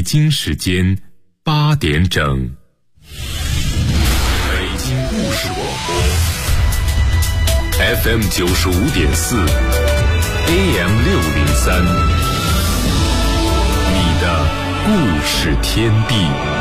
京时间8点整。北京故事广播 FM 95.4 AM 603，你的故事天地。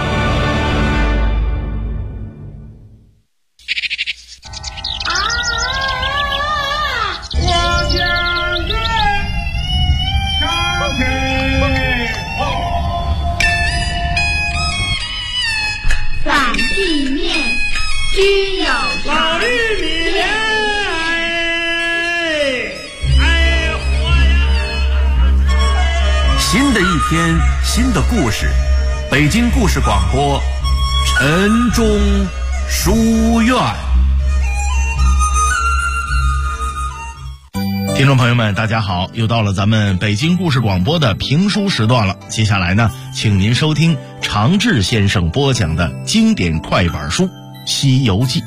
居有老玉米， 新的一天，新的故事，北京故事广播，晨钟书院。听众朋友们，大家好，又到了咱们北京故事广播的评书时段了。接下来呢，请您收听常志先生播讲的经典快板书《西游记》。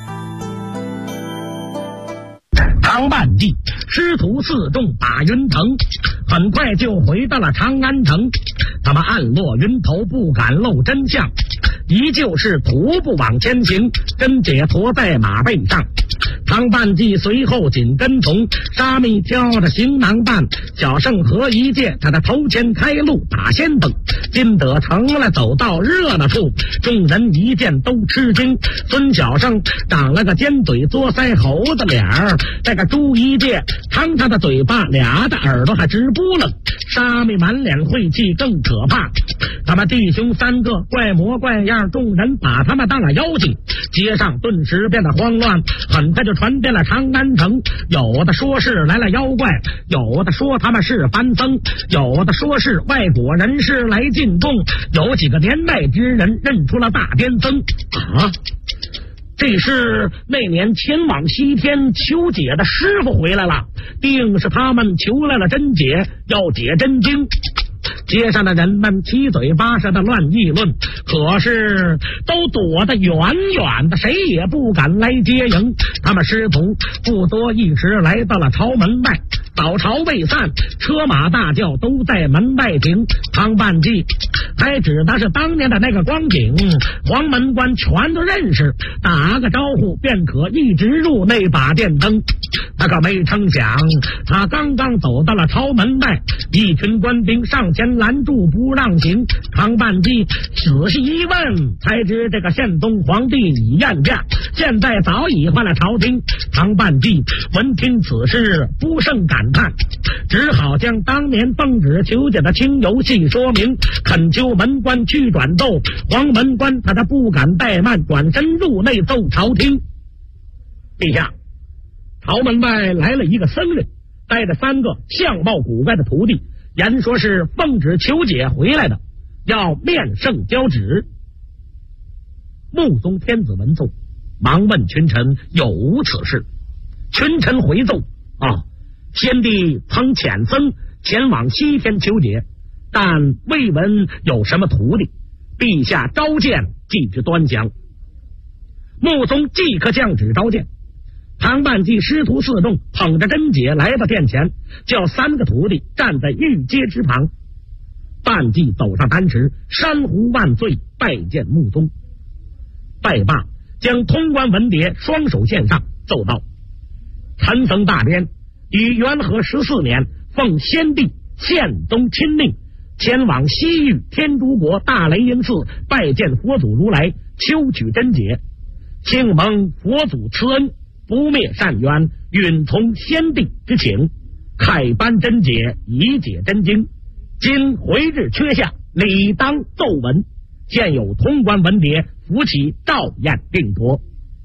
唐半记师徒四众把云腾，很快就回到了长安城。他们暗落云头，不敢露真相，依旧是徒步往前行，真解驮在马背上。唐半记随后紧跟从，沙弥挑着行囊担，小圣和一介他的头前开路打先锋。进得城了，走到热闹处，众人一见都吃惊。孙小圣长了个尖嘴嘬腮猴子脸儿，这个朱一介长他的嘴巴，俩的耳朵还直扑棱。沙弥满脸晦气更可怕，他们弟兄三个怪模怪样，众人把他们当了妖精。街上顿时变得慌乱，很快就传遍了长安城。有的说是来了妖怪，有的说他们是凡僧，有的说是外国人士来进贡，有几个年迈之人认出了大癫僧啊！这是那年前往西天求解的师傅回来了，定是他们求来了真解，要解真经。街上的人们七嘴八舌的乱议论，可是都躲得远远的，谁也不敢来接迎。他们师徒不多一时来到了朝门外，早朝未散，车马大轿都在门外停。唐半记还指的是当年的那个光景，黄门关全都认识，打个招呼便可一直入那把电灯。他可没成想，他刚刚走到了朝门外，一群官兵上前拦住不让行。唐半记仔细一问，才知这个宪宗皇帝已宴驾，现在早已换了朝廷。唐半记闻听此事，不胜感叹，只好将当年奉旨求解的轻游戏说明，恳求门官去转奏。黄门官他不敢怠慢，转身入内奏朝廷。陛下，朝门外来了一个僧人，带着三个相貌古怪的徒弟，言说是奉旨求解回来的，要面圣交旨。穆宗天子闻奏，忙问群臣有无此事。群臣回奏先帝曾遣僧前往西天求解，但未闻有什么徒弟，陛下召见即知端详。穆宗即刻降旨召见。唐半记师徒四众捧着真解来到殿前，叫三个徒弟站在御阶之旁。半记走上丹池，山呼万岁，拜见穆宗。拜罢，将通关文牒双手献上，奏道：陈僧大编于元和14年，奉先帝宪宗亲令，前往西域天竺国大雷音寺拜见佛祖如来，求取真解。幸蒙佛祖慈恩，不灭善缘，允从先帝之请，开颁真解，以解真经。今回日缺下，理当奏闻。现有通关文牒，扶起照验定夺。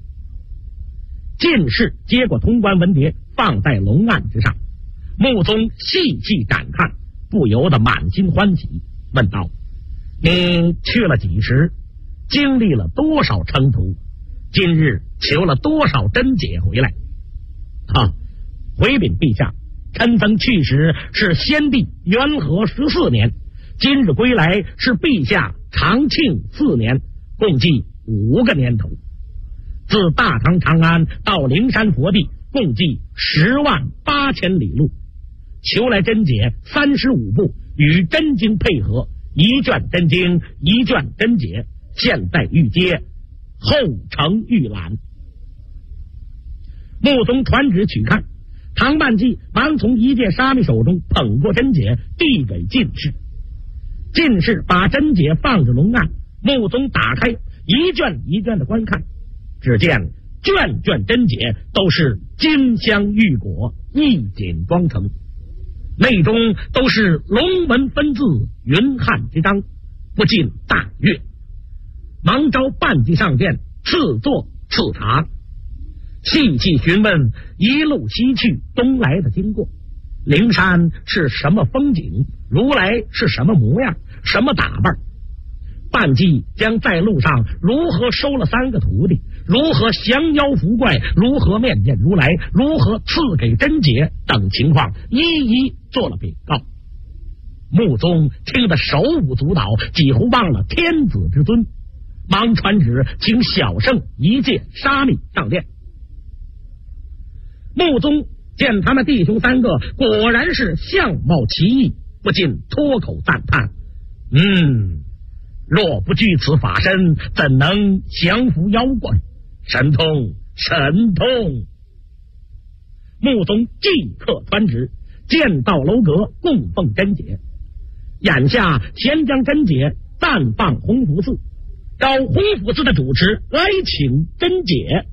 进士接过通关文牒，放在龙案之上。穆宗细细展看，不由得满心欢喜，问道：你去了几时？经历了多少征途？今日求了多少真解回来？回禀陛下，陈僧去时是先帝元和14年，今日归来是陛下长庆4年，共计5个年头。自大唐长安到灵山佛地，共计108000里路。求来真解35部，与真经配合， 一卷真经，一卷真解，现在御阶，后呈预览。穆宗传旨取看，唐半骥忙从一介沙弥手中捧过真解，递给进士。进士把真解放至龙案，穆宗打开，一卷一卷的观看，只见卷卷真解都是金镶玉果，一锦装成，内中都是龙纹分字，云汉之章，不禁大悦。忙召半骥上殿，赐座赐茶，细细询问一路西去东来的经过。灵山是什么风景？如来是什么模样？什么打扮？半骥将在路上如何收了3个徒弟，如何降妖伏怪，如何面见如来，如何赐给真解等情况一一做了禀告。穆宗听得手舞足蹈，几乎忘了天子之尊，忙传旨请小圣一介沙弥上殿。穆宗见他们弟兄3个果然是相貌奇异，不禁脱口赞叹：若不具此法身，怎能降服妖怪？神通，神通！穆宗即刻传旨，见到楼阁供奉真解。眼下先将真解暂放弘福寺，找弘福寺的主持来请真解。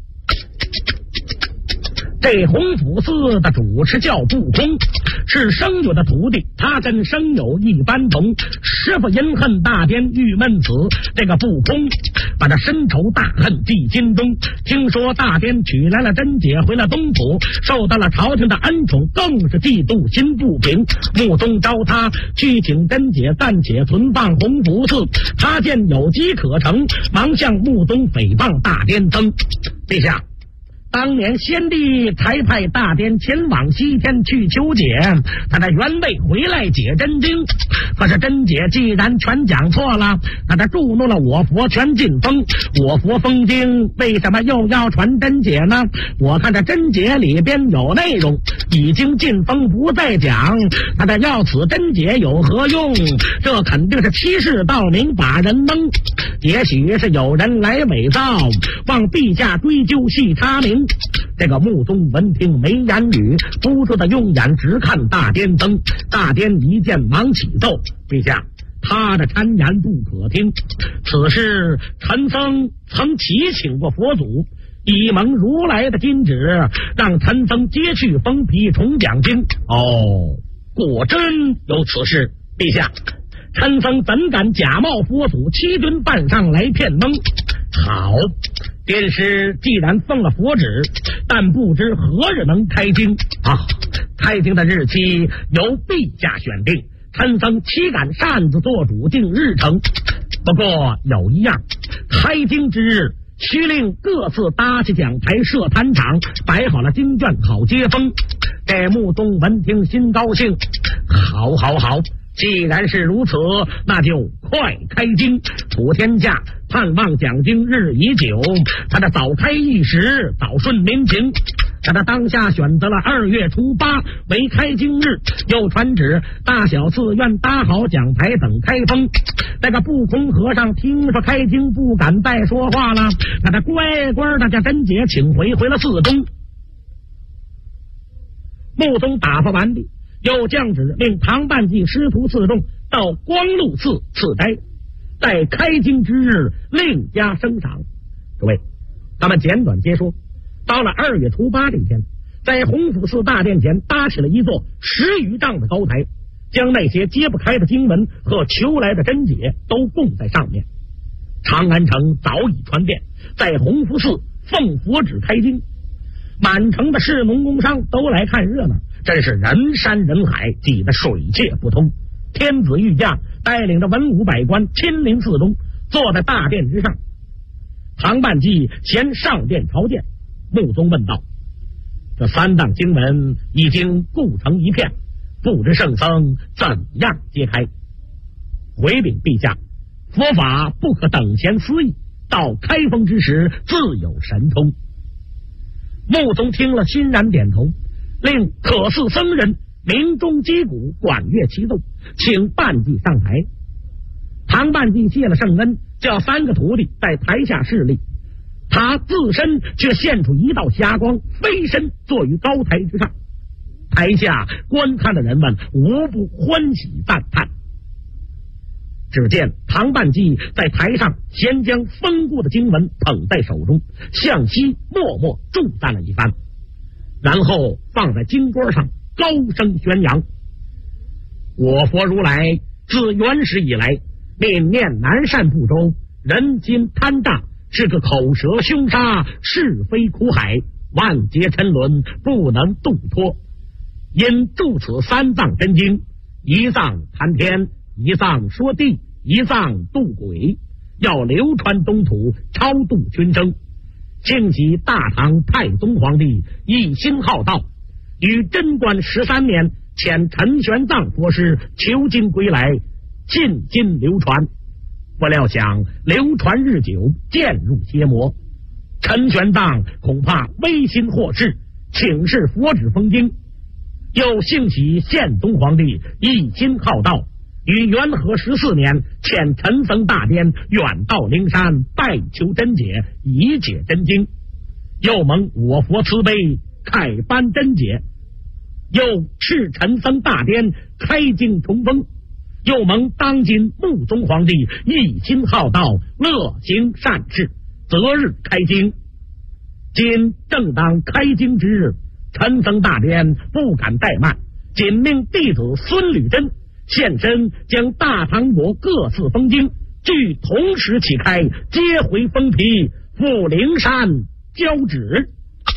这弘福寺的主持叫不空，是生有的徒弟，他跟生有一般同。师傅因恨大颠郁闷死，这个不空把他深仇大恨记心中。听说大颠取来了真解回了东府，受到了朝廷的恩宠，更是嫉妒心不平。穆宗召他去请真解暂且存放弘福寺，他见有机可乘，忙向穆宗诽谤大颠僧。陛下，当年先帝才派大颠前往西天去求解，他的原位回来解真经。可是真解既然全讲错了，他的触怒了我佛全禁封。我佛封经为什么又要传真解呢？我看这真解里边有内容，已经禁封不再讲，他的要此真解有何用？这肯定是欺世盗名，把人蒙。也许是有人来伪造，望陛下追究系他名。这个穆宗闻听没言语，不住的用眼直看大颠僧。大颠一见忙启奏：陛下，他的谗言不可听，此事陈僧曾祈请过佛祖，以蒙如来的金旨，让陈僧接去封批重讲经。果真有此事。陛下，陈僧怎敢假冒佛祖，欺君犯上来骗蒙？好，殿师既然奉了佛旨，但不知何日能开经开经的日期由陛下选定，陈僧岂敢擅自做主定日程。不过有一样，开经之日须令各自搭起讲台，设坛场，摆好了经卷，好接风。这穆宗闻听心高兴，好，既然是如此，那就快开经。普天下盼望讲经日已久，他的早开一时，早顺民情。他的当下选择了2月初8为开经日，又传旨大小寺院搭好讲台等开封。那个不空和尚听说开经，不敢再说话了，他的乖乖的将真解请回了寺中。穆宗打发完毕，又降旨令唐半骥师徒4众到光禄寺赐斋，在开经之日另加升赏。诸位，咱们简短接说。到了2月初8这一天，在弘福寺大殿前搭起了一座10余丈的高台，将那些揭不开的经文和求来的真解都供在上面。长安城早已传遍，在弘福寺奉佛旨开经，满城的士农工商都来看热闹，真是人山人海，挤得水泄不通。天子御驾带领着文武百官亲临寺中，坐在大殿之上。唐半骥先上殿朝见。穆宗问道：这3档经文已经固成一片，不知圣僧怎样揭开？回禀陛下，佛法不可等闲思议，到开封之时自有神通。穆宗听了欣然点头，令可寺僧人鸣钟击鼓，管乐齐奏，请半骥上台。 唐半季谢了圣恩，叫3个徒弟在台下侍立，他自身却现出一道霞光，飞身坐于高台之上。台下观看的人们无不欢喜赞叹。只见唐半季在台上先将封过的经文捧在手中，向西默默祝赞了一番，然后放在经桌上高声宣扬：我佛如来自原始以来，泯念南赡部洲，人心贪诈，是个口舌凶杀，是非苦海，万劫沉沦，不能度脱。因著此3藏真经，一藏谈天，一藏说地，一藏度鬼，要流传东土，超度群生。庆喜大唐太宗皇帝一心好道，于贞观13年遣陈玄奘佛师求经归来，尽今流传。不料想流传日久，渐入邪魔，陈玄奘恐怕危心祸事，请示佛旨封经。又幸喜宪宗皇帝一心好道，于元和14年遣陈僧大颠远到灵山，拜求真解，以解真经。又蒙我佛慈悲，开颁真解。又敕陈僧大颠开经重封。又蒙当今穆宗皇帝一心好道，乐行善事，择日开经。今正当开经之日，陈僧大颠不敢怠慢，仅命弟子孙履真现身，将大唐国各寺封经俱同时启开，接回封皮，赴灵山交旨。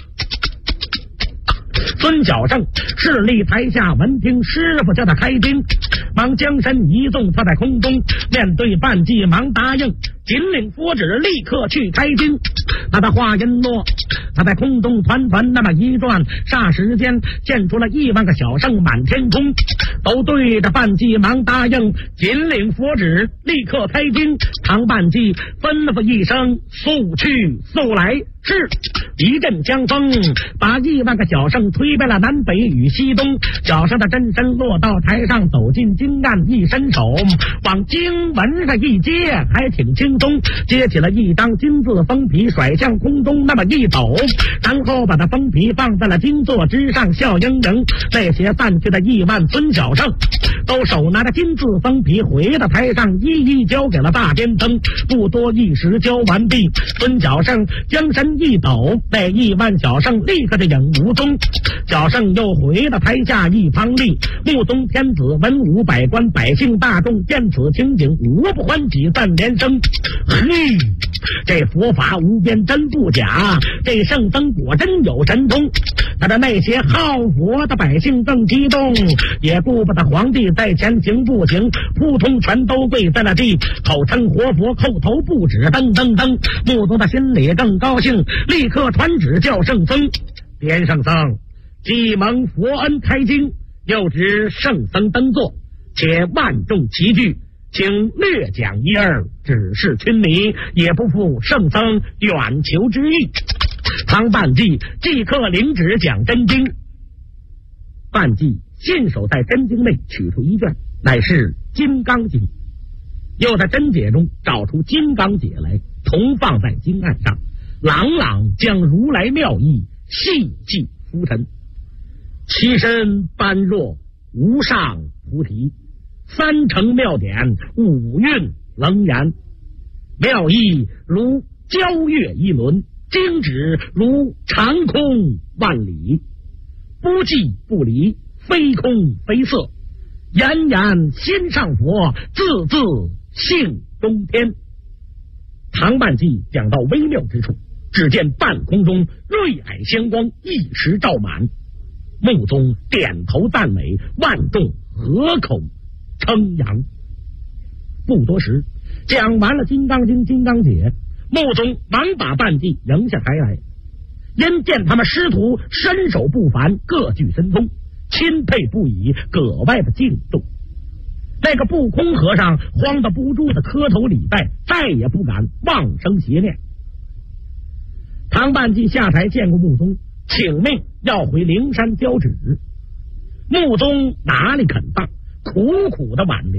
孙小圣势力台下闻听师傅叫他开经，忙将身一纵，他在空中面对半季，忙答应，紧领佛旨，立刻去开经。他的话音落，他在空中团团那么一转，霎时间现出了1万个小圣满天空，都对着半季忙答应，紧领佛旨，立刻开经。唐半季吩咐一声，速去速来。是一阵江风，把1万个小圣吹遍了南北与西东。小圣的真身落到台上，走进经案，一伸手往经文上一接，还挺轻松，接起了一张金字封皮，甩向空中那么一抖，然后把那封皮放在了金座之上，笑盈盈。那些散去的1万尊小圣都手拿着金字封皮回到台上，一一交给了大颠僧。不多一时交完毕，孙小圣将身一抖，那1万小圣立刻的影无踪。小圣又回到台下一旁立，穆宗天子文武百官百姓大众见此情景，无不欢喜赞连声。嘿，这佛法无边真不假，这圣僧果真有神通。他的那些好佛的百姓更激动，也顾不得皇帝在前行不行，扑通全都跪在了地，口称活佛，叩头不止，噔噔噔。穆宗的心里更高兴，立刻传旨叫圣僧：颠圣僧既蒙佛恩开经，又知圣僧登座，且万众齐聚，请略讲一二，只是群迷，也不负圣僧远求之意。唐半季即刻领旨讲真经。半季信手在真经内取出一卷，乃是金刚经，又在真解中找出金刚解来，同放在经案上，朗朗将如来妙意细记浮尘。其身般若无上菩提，3乘妙典5蕴楞严，妙意如交月一轮，经旨如长空万里，不寂不离，非空非色，言言心上佛，字字性中天。唐半季讲到微妙之处，只见半空中瑞霭香光一时照满，穆宗点头赞美，万众合口称扬。不多时，讲完了金刚经、金刚解，穆宗忙把半季迎下台来，因见他们师徒身手不凡，各具神通，钦佩不已，格外的敬重。那个不空和尚慌得不住的磕头礼拜，再也不敢妄生邪念。唐半季下台见过穆宗，请命要回灵山交旨。穆宗哪里肯放，苦苦的挽留，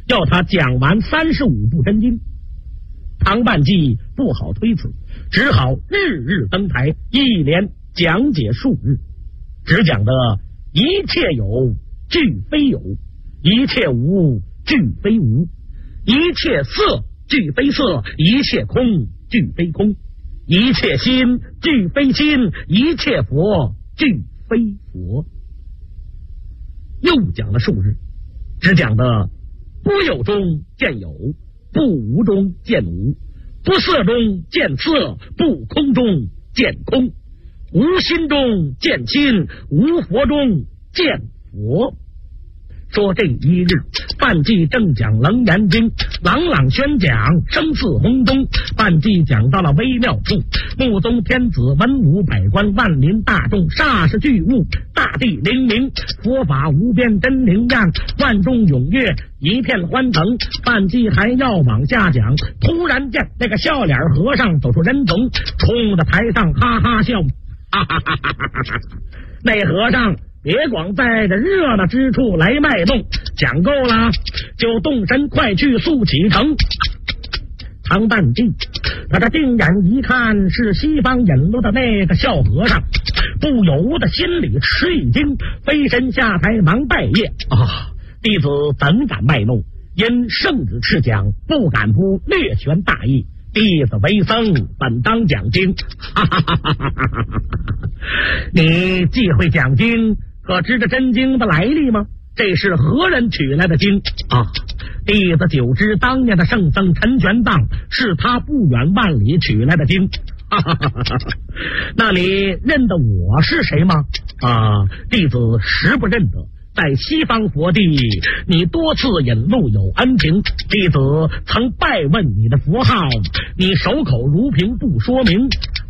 要他讲完35部真经。唐半骥不好推辞，只好日日登台，一连讲解数日，只讲的一切有俱非有，一切无俱非无，一切色俱非色，一切空俱非空，一切心俱非心，一切佛俱非佛。又讲了数日，只讲的不有中见有，不无中见无，不色中见色，不空中见空，无心中见心，无佛中见佛。说这一日，半骥正讲楞严经，朗朗宣讲，声似洪钟。半骥讲到了微妙处，目宗天子，文武百官，万民大众，煞是巨物，大地灵明，佛法无边，真灵验，万众踊跃，一片欢腾。半骥还要往下讲，突然见那个笑脸和尚走出人丛，冲着台上哈哈笑，哈哈哈哈哈哈！那和尚别光在这热闹之处来卖弄，讲够了就动身快去速启程。唐半骥他这定眼一看是西方引路的那个笑和尚，不由得心里吃一惊，飞身下台忙拜谒弟子怎敢卖弄，因圣旨敕讲，不敢不略宣大义。弟子为僧，本当讲经。哈哈哈哈哈哈！你既会讲经，可知这真经的来历吗？这是何人取来的经弟子久知当年的圣僧陈玄奘是他不远万里取来的经。那你认得我是谁吗？弟子实不认得。在西方佛地，你多次引路有恩情，弟子曾拜问你的佛号，你守口如瓶不说明。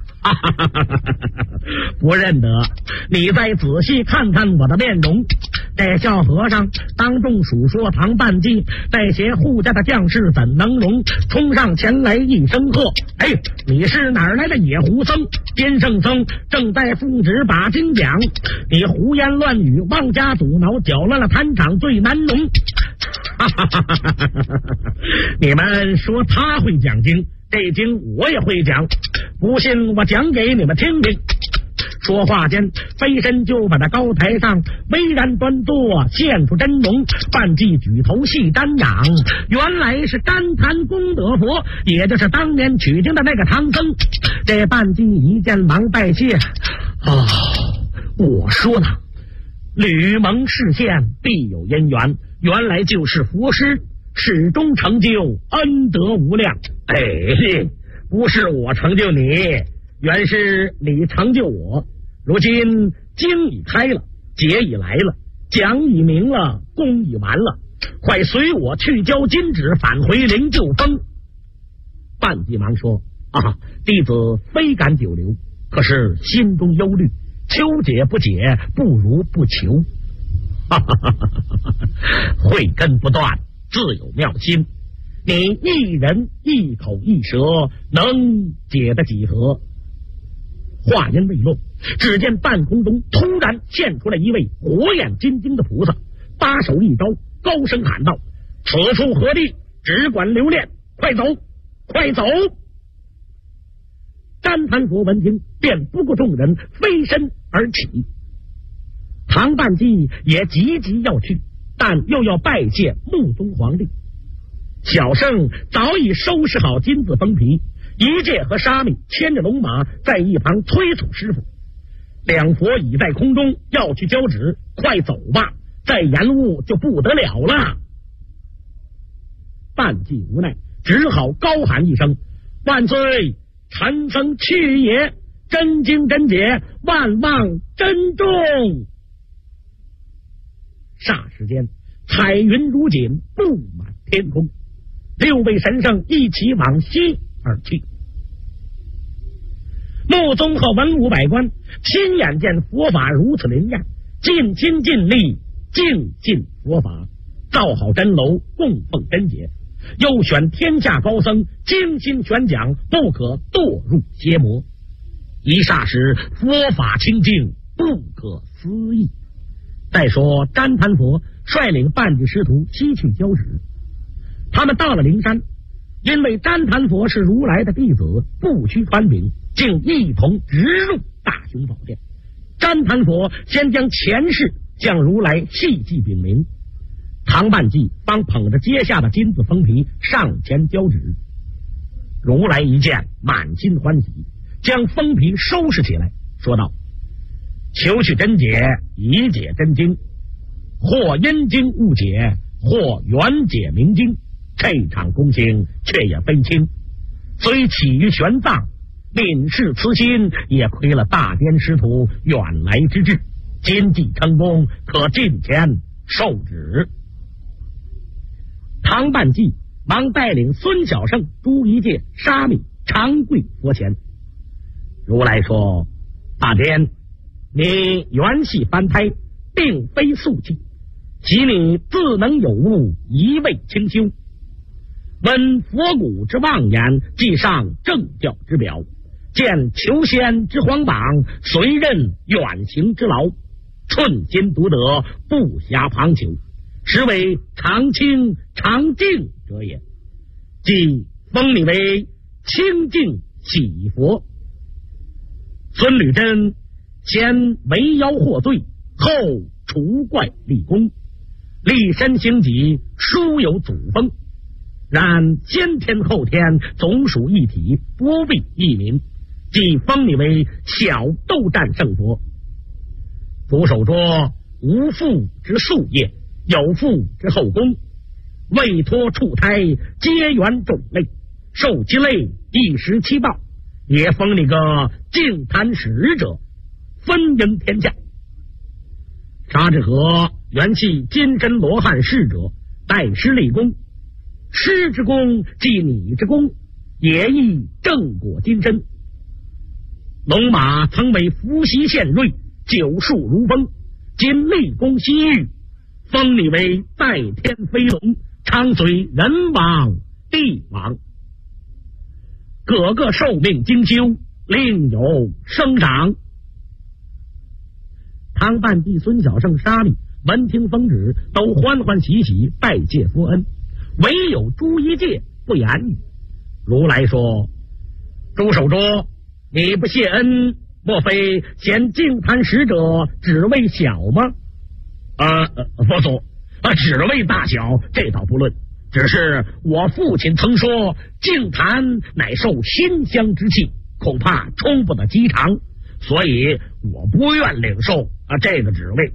不认得，你再仔细看看我的面容。这笑和尚当众数说唐半骥，那些护驾的将士怎能容？冲上前来一声喝：你是哪儿来的野狐僧？金圣僧正在奉旨把经讲，你胡言乱语，妄加阻挠，搅乱了坛场，最难容。你们说他会讲经，这经我也会讲，不信我讲给你们听听。说话间，飞身就把那高台上巍然端坐，现出真容。半骥举头细瞻仰，原来是甘檀功德佛，也就是当年取经的那个唐僧。这半骥一见忙拜谢。我说呢，吕蒙示现必有因缘，原来就是佛师，始终成就，恩德无量。不是我成就你，原是你成就我。如今经已开了，劫已来了，讲已明了，功已完了，快随我去交金旨，返回灵鹫峰。半骥忙说：弟子非敢久留，可是心中忧虑，求解不解，不如不求。慧根不断，自有妙心，你一人一口一舌，能解得几何？话音未落，只见半空中突然现出了一位火眼金睛的菩萨，八手一招，高声喊道：此处何地？只管留恋，快走，快走！旃檀佛闻听，便不顾众人，飞身而起。唐半骥也急急要去，但又要拜谢穆宗皇帝。小圣早已收拾好金子封皮，一介和沙弥牵着龙马在一旁催促师傅。两佛已在空中要去交旨，快走吧，再延误就不得了了。半骥无奈，只好高喊一声：万岁！陈僧去也！真经真解，万望珍重。霎时间，彩云如锦，布满天空。六位神圣一起往西而去。穆宗和文武百官亲眼见佛法如此灵验，尽心尽力敬信佛法，造好真楼，供奉真解，又选天下高僧精心宣讲，不可堕入邪魔。一霎时，佛法清净，不可思议。再说旃檀佛率领半骥师徒西去交旨， 他们到了灵山，因为旃檀佛是如来的弟子，不须传禀，竟一同直入大雄宝殿。旃檀佛先将前世向如来细细禀明，唐半骥方捧着阶下的金子封皮上前交旨。如来一见，满心欢喜，将封皮收拾起来，说道：求取真解，以解真经，或因经误解，或缘解明经，这场功行却也非轻，虽起于玄奘，泯逝慈心，也亏了大颠师徒远来之志，今既成功，可进前受旨。唐半骥忙带领孙小圣、朱一介、沙弥长跪佛前。如来说：大颠，你元系凡胎，并非素气，其你自能有悟，一味清修。闻佛骨之妄言，即上正教之表，见求仙之皇榜，随任远行之劳，寸心独得，不暇旁求，实为常清常静者也。即封你为清净喜佛。孙履真先为妖获罪，后除怪立功，立身行己，殊有祖风。然先天后天总属一体，不必异名，即封你为小斗战胜佛。主手捉无父之夙业，有父之后宫，未脱畜胎，皆缘种类，受其类一时七报，也封你个净坛使者，分营天下。沙智和原系金身罗汉侍者，代师立功，师之功即你之功，也亦正果金身。龙马曾为伏羲献瑞，九树如风，今立功西域，封你为代天飞龙，常随人王地王，个个受命精修，另有升长。唐半骥、孙小圣、沙弥闻听封旨，都欢欢喜喜拜谢佛恩，唯有朱一介不言语。如来说：朱守拙，你不谢恩，莫非嫌净坛使者只为小吗？佛祖，只为大小这倒不论，只是我父亲曾说净坛乃受馨香之气，恐怕充不得机常，所以我不愿领受这个职位。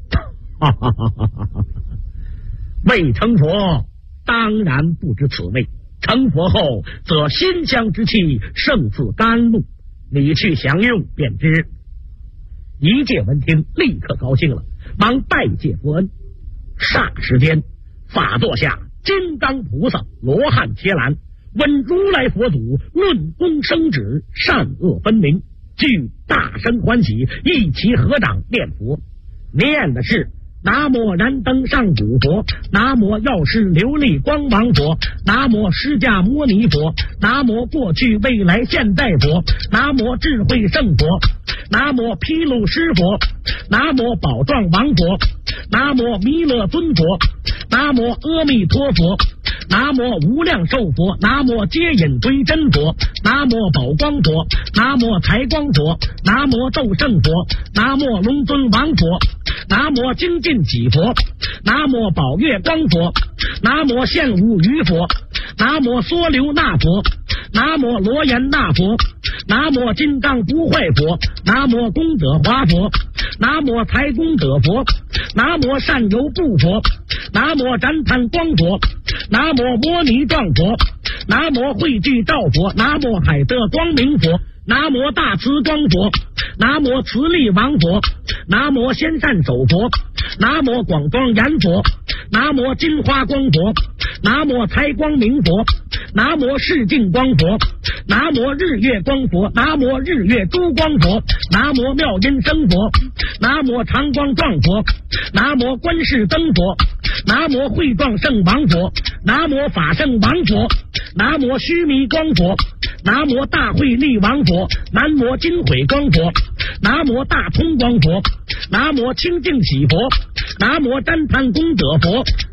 未成佛当然不知此味，成佛后则馨香之气胜似甘露，你去享用便知。一介闻听立刻高兴了，忙拜谢佛恩。霎时间，法座下金刚菩萨、罗汉伽蓝闻如来佛祖论功升旨，善恶分明，俱大声欢喜，一齐合掌念佛。念的是南无燃灯上古佛，南无药师琉璃光芒佛，南无释迦牟尼佛，南无过去未来现在佛，南无智慧圣佛，南无毗卢师佛，南无宝幢王佛，南无弥勒尊佛，南无阿弥陀佛，南无无量寿佛，南无接引归真佛，南无宝光佛，南无财光佛，南无斗圣佛，南无龙尊王佛，南无精进己佛，南无宝月光佛，南无现无余佛，南无梭流那佛，南无罗延那佛，南无金刚不坏佛，南无功德华佛，南无财功德佛，南无善游布佛，南无旃檀光佛，南无摩尼幢佛，南无汇聚照佛，南无海德光明佛，南无大慈光佛，南无慈力王佛，南无仙善手佛，南无广庄严佛，南无金花光佛，南无财光明佛，南无世净光佛，南无日月光佛，南无日月珠光佛，南无妙音声佛，南无长光幢佛，南无观世灯佛，南无慧幢圣王佛，南无法圣王佛，南无须弥光佛，南无大慧力王佛，南无金慧光佛，南无大通光佛，南无清净喜佛，南无旃檀功德佛，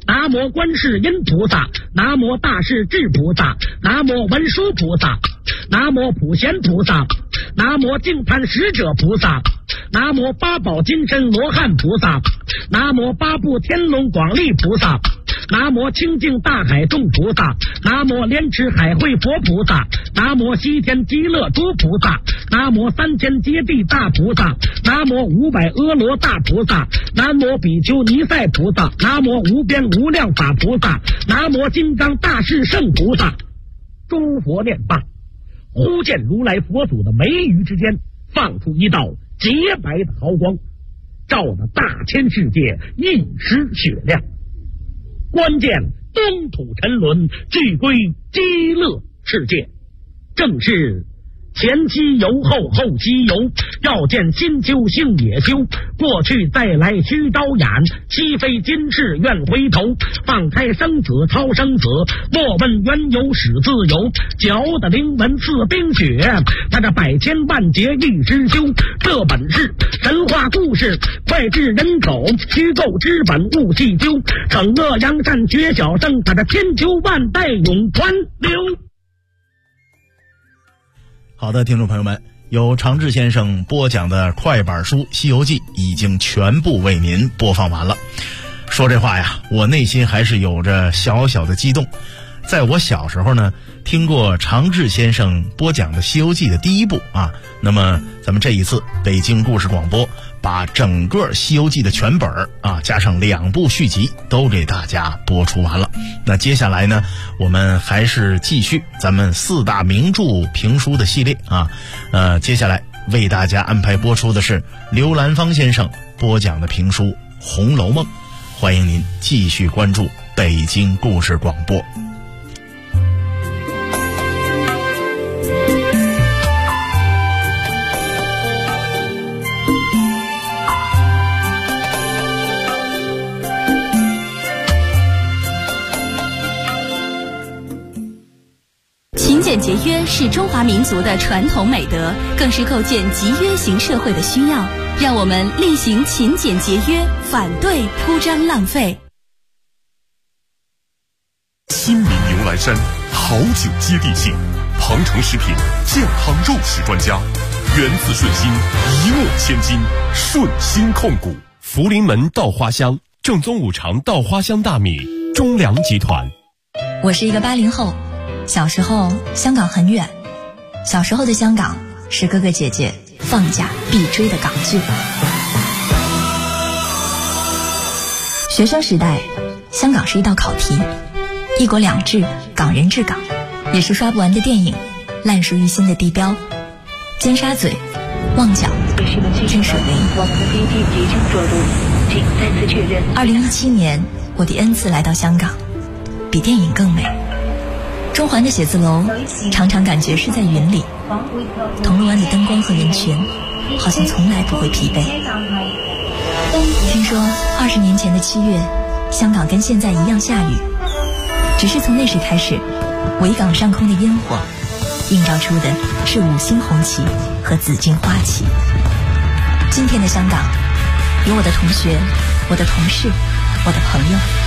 南无观世音菩萨，南无大势至菩萨，南无文殊菩萨，南无普贤菩萨，南无净坛使者菩萨，南无八宝金身罗汉菩萨，南无八部天龙广力菩萨，南无清净大海众菩萨，南无莲池海会佛菩萨，南无西天极乐诸菩萨，南无三千揭谛大菩萨，南无500阿罗大菩萨，南无比丘尼赛菩萨，南无无边无量法菩萨，南无金刚大士圣菩萨。诸佛念罢，忽见如来佛祖的眉宇之间放出一道洁白的毫光，照得大千世界一时雪亮。关键东土沉沦，俱归极乐世界。正是前期游后期游，要见新秋性也休。过去再来须招眼，西非今世愿回头。放开生死超生死，莫问缘由始自由。嚼的灵魂似冰雪，他这百千万劫一时休。这本是神话故事，脍炙人口，虚构之本勿细究。惩恶扬善绝小生，他这千秋万代永传流。 好的，听众朋友们，由常志先生播讲的快板书《西游记》已经全部为您播放完了。说这话呀，我内心还是有着小小的激动。在我小时候呢，听过常志先生播讲的《西游记》的第一部啊，那么咱们这一次北京故事广播把整个《西游记》的全本啊，加上2部续集都给大家播出完了。那接下来呢，我们还是继续咱们4大名著评书的系列啊。接下来为大家安排播出的是刘兰芳先生播讲的评书《红楼梦》，欢迎您继续关注北京故事广播。 勤俭节约是中华民族的传统美德，更是构建集约型社会的需要。让我们力行勤俭节约，反对铺张浪费。 新民牛栏山好酒接地气，鹏程食品健康肉食专家，源自顺心，一诺千金，顺心控股。福临门稻花香，正宗五常稻花香大米，中粮集团。 我是一个80后，小时候香港很远，小时候的香港是哥哥姐姐放假必追的港剧。学生时代，香港是一道考题，一国两制，港人治港，也是刷不完的电影，烂熟于心的地标，尖沙咀、旺角、天水围。2017年，我第 N 次来到香港，比电影更美。中环的写字楼常常感觉是在云里，铜锣湾的灯光和人群好像从来不会疲惫。听说20年前的7月，香港跟现在一样下雨，只是从那时开始，维港上空的烟火映照出的是5星红旗和紫荆花旗。今天的香港，有我的同学，我的同事，我的朋友。